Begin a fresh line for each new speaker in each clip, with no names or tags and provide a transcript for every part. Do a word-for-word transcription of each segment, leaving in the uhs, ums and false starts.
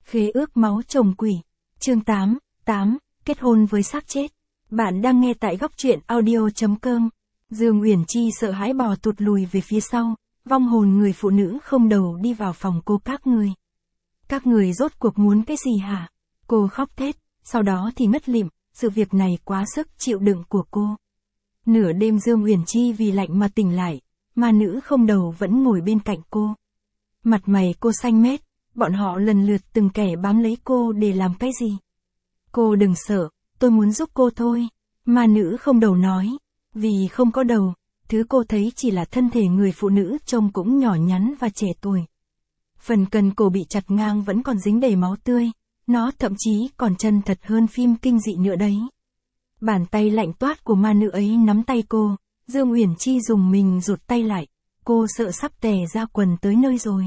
Khế ước máu chồng quỷ. Chương tám, tám, kết hôn với xác chết. Bạn đang nghe tại góc truyện audio.com. Dương Uyển Chi sợ hãi bò tụt lùi về phía sau, vong hồn người phụ nữ không đầu đi vào phòng cô. Các người. Các người rốt cuộc muốn cái gì hả? Cô khóc thét, sau đó thì ngất lịm, sự việc này quá sức chịu đựng của cô. Nửa đêm Dương Uyển Chi vì lạnh mà tỉnh lại, mà nữ không đầu vẫn ngồi bên cạnh cô. Mặt mày cô xanh mét, bọn họ lần lượt từng kẻ bám lấy cô để làm cái gì? Cô đừng sợ, tôi muốn giúp cô thôi. Mà nữ không đầu nói, vì không có đầu, thứ cô thấy chỉ là thân thể người phụ nữ trông cũng nhỏ nhắn và trẻ tuổi. Phần cần cổ bị chặt ngang vẫn còn dính đầy máu tươi, nó thậm chí còn chân thật hơn phim kinh dị nữa đấy. Bàn tay lạnh toát của ma nữ ấy nắm tay cô, Dương Uyển Chi dùng mình rụt tay lại, cô sợ sắp tè ra quần tới nơi rồi.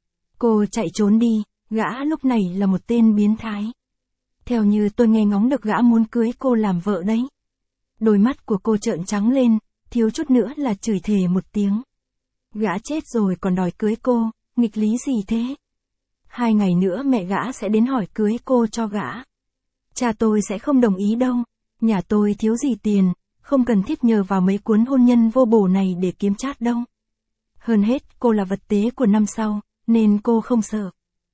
Cô chạy trốn đi, gã lúc này là một tên biến thái. Theo như tôi nghe ngóng được gã muốn cưới cô làm vợ đấy. Đôi mắt của cô trợn trắng lên, thiếu chút nữa là chửi thề một tiếng. Gã chết rồi còn đòi cưới cô, nghịch lý gì thế? Hai ngày nữa mẹ gã sẽ đến hỏi cưới cô cho gã. Cha tôi sẽ không đồng ý đâu, nhà tôi thiếu gì tiền, không cần thiết nhờ vào mấy cuốn hôn nhân vô bổ này để kiếm chát đâu. Hơn hết cô là vật tế của năm sau, nên cô không sợ.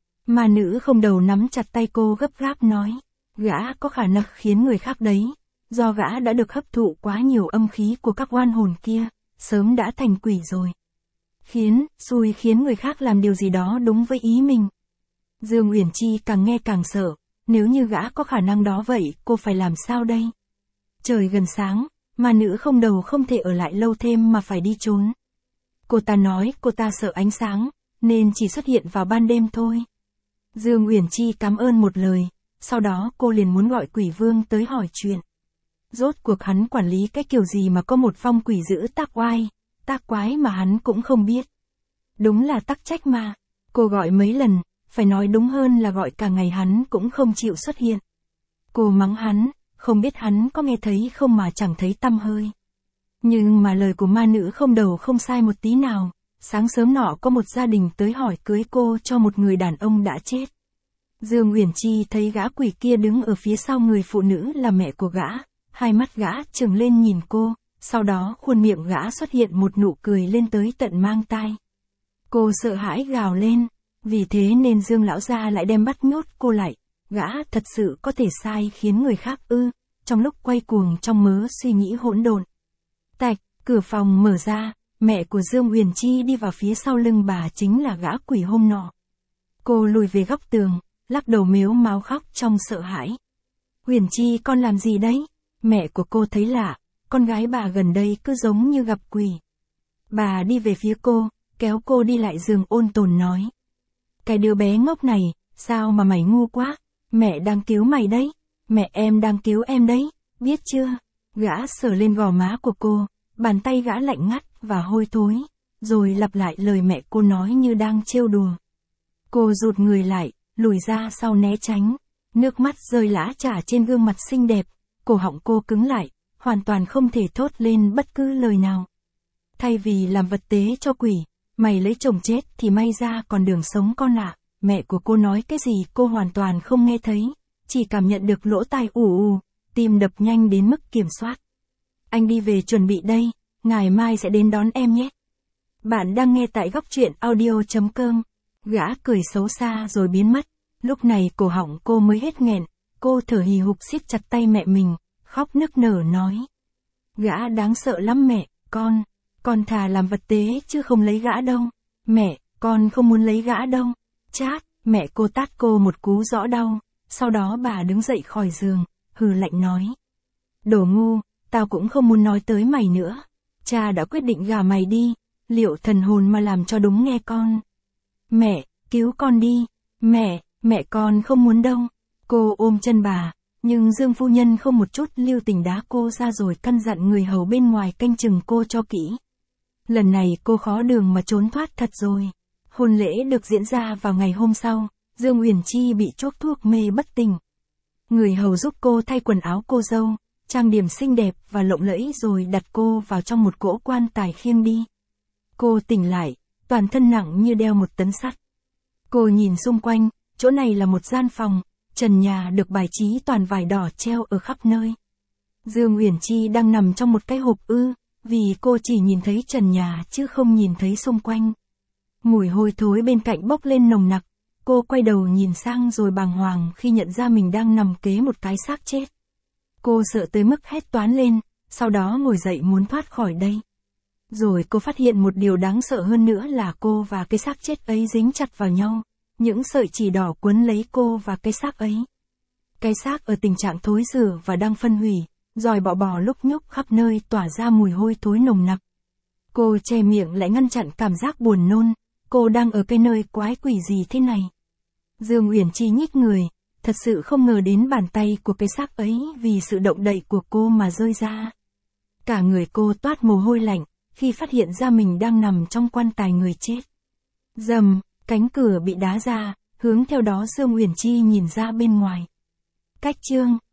Mà nữ không đầu nắm chặt tay cô gấp gáp nói, gã có khả năng khiến người khác đấy, do gã đã được hấp thụ quá nhiều âm khí của các oan hồn kia, sớm đã thành quỷ rồi. Khiến, xui khiến người khác làm điều gì đó đúng với ý mình. Dương Uyển Chi càng nghe càng sợ, nếu như gã có khả năng đó vậy cô phải làm sao đây? Trời gần sáng, mà nữ không đầu không thể ở lại lâu thêm mà phải đi trốn. Cô ta nói cô ta sợ ánh sáng, nên chỉ xuất hiện vào ban đêm thôi. Dương Uyển Chi cảm ơn một lời, sau đó cô liền muốn gọi quỷ vương tới hỏi chuyện. Rốt cuộc hắn quản lý cái kiểu gì mà có một phong quỷ dữ tác oai, tác quái mà hắn cũng không biết. Đúng là tắc trách mà, cô gọi mấy lần, phải nói đúng hơn là gọi cả ngày hắn cũng không chịu xuất hiện. Cô mắng hắn, không biết hắn có nghe thấy không mà chẳng thấy tăm hơi. Nhưng mà lời của ma nữ không đầu không sai một tí nào. Sáng sớm nọ có một gia đình tới hỏi cưới cô cho một người đàn ông đã chết. Dương Uyển Chi thấy gã quỷ kia đứng ở phía sau người phụ nữ là mẹ của gã, hai mắt gã trừng lên nhìn cô, sau đó khuôn miệng gã xuất hiện một nụ cười lên tới tận mang tai. Cô sợ hãi gào lên, vì thế nên Dương lão gia lại đem bắt nhốt cô lại, gã thật sự có thể sai khiến người khác ư? Trong lúc quay cuồng trong mớ suy nghĩ hỗn độn. Tạch, cửa phòng mở ra. Mẹ của Dương Uyển Chi đi vào phía sau lưng bà chính là gã quỷ hôm nọ. Cô lùi về góc tường, lắc đầu mếu máo khóc trong sợ hãi. Uyển Chi con làm gì đấy? Mẹ của cô thấy lạ, con gái bà gần đây cứ giống như gặp quỷ. Bà đi về phía cô, kéo cô đi lại giường ôn tồn nói. Cái đứa bé ngốc này, sao mà mày ngu quá? Mẹ đang cứu mày đấy, mẹ em đang cứu em đấy, biết chưa? Gã sờ lên gò má của cô, bàn tay gã lạnh ngắt và hôi thối, rồi lặp lại lời mẹ cô nói như đang trêu đùa. Cô rụt người lại, lùi ra sau né tránh, nước mắt rơi lã chả trên gương mặt xinh đẹp, cổ họng cô cứng lại, hoàn toàn không thể thốt lên bất cứ lời nào. Thay vì làm vật tế cho quỷ, mày lấy chồng chết thì may ra còn đường sống con ạ. Mẹ của cô nói cái gì cô hoàn toàn không nghe thấy, chỉ cảm nhận được lỗ tai ù ù, tim đập nhanh đến mức kiểm soát. Anh đi về chuẩn bị đây. Ngày mai sẽ đến đón em nhé. Bạn đang nghe tại góc truyện audio.com. Gã cười xấu xa rồi biến mất. Lúc này cổ họng cô mới hết nghẹn. Cô thở hì hục siết chặt tay mẹ mình, khóc nức nở nói. Gã đáng sợ lắm mẹ, con. Con thà làm vật tế chứ không lấy gã đâu. Mẹ, con không muốn lấy gã đâu. Chát, mẹ cô tát cô một cú rõ đau. Sau đó bà đứng dậy khỏi giường, hừ lạnh nói. Đồ ngu, tao cũng không muốn nói tới mày nữa. Cha đã quyết định gả mày đi, liệu thần hồn mà làm cho đúng nghe con. Mẹ, cứu con đi, mẹ, mẹ con không muốn đâu. Cô ôm chân bà, nhưng Dương phu nhân không một chút lưu tình đá cô ra rồi căn dặn người hầu bên ngoài canh chừng cô cho kỹ. Lần này cô khó đường mà trốn thoát thật rồi. Hôn lễ được diễn ra vào ngày hôm sau, Dương Uyển Chi bị chuốc thuốc mê bất tỉnh. Người hầu giúp cô thay quần áo cô dâu, trang điểm xinh đẹp và lộng lẫy rồi đặt cô vào trong một cỗ quan tài khiêng đi. Cô tỉnh lại, toàn thân nặng như đeo một tấn sắt. Cô nhìn xung quanh, chỗ này là một gian phòng, trần nhà được bài trí toàn vải đỏ treo ở khắp nơi. Dương Uyển Chi đang nằm trong một cái hộp ư, vì cô chỉ nhìn thấy trần nhà chứ không nhìn thấy xung quanh. Mùi hôi thối bên cạnh bốc lên nồng nặc, cô quay đầu nhìn sang rồi bàng hoàng khi nhận ra mình đang nằm kế một cái xác chết. Cô sợ tới mức hét toáng lên, sau đó ngồi dậy muốn thoát khỏi đây. Rồi cô phát hiện một điều đáng sợ hơn nữa là cô và cái xác chết ấy dính chặt vào nhau, những sợi chỉ đỏ quấn lấy cô và cái xác ấy. Cái xác ở tình trạng thối rữa và đang phân hủy, giòi bọ bò lúc nhúc khắp nơi tỏa ra mùi hôi thối nồng nặc. Cô che miệng lại ngăn chặn cảm giác buồn nôn, cô đang ở cái nơi quái quỷ gì thế này. Dương Uyển Chi nhích người, thật sự không ngờ đến bàn tay của cái xác ấy vì sự động đậy của cô mà rơi ra. Cả người cô toát mồ hôi lạnh, khi phát hiện ra mình đang nằm trong quan tài người chết. Rầm, cánh cửa bị đá ra, hướng theo đó Dương Uyển Chi nhìn ra bên ngoài. Cách chương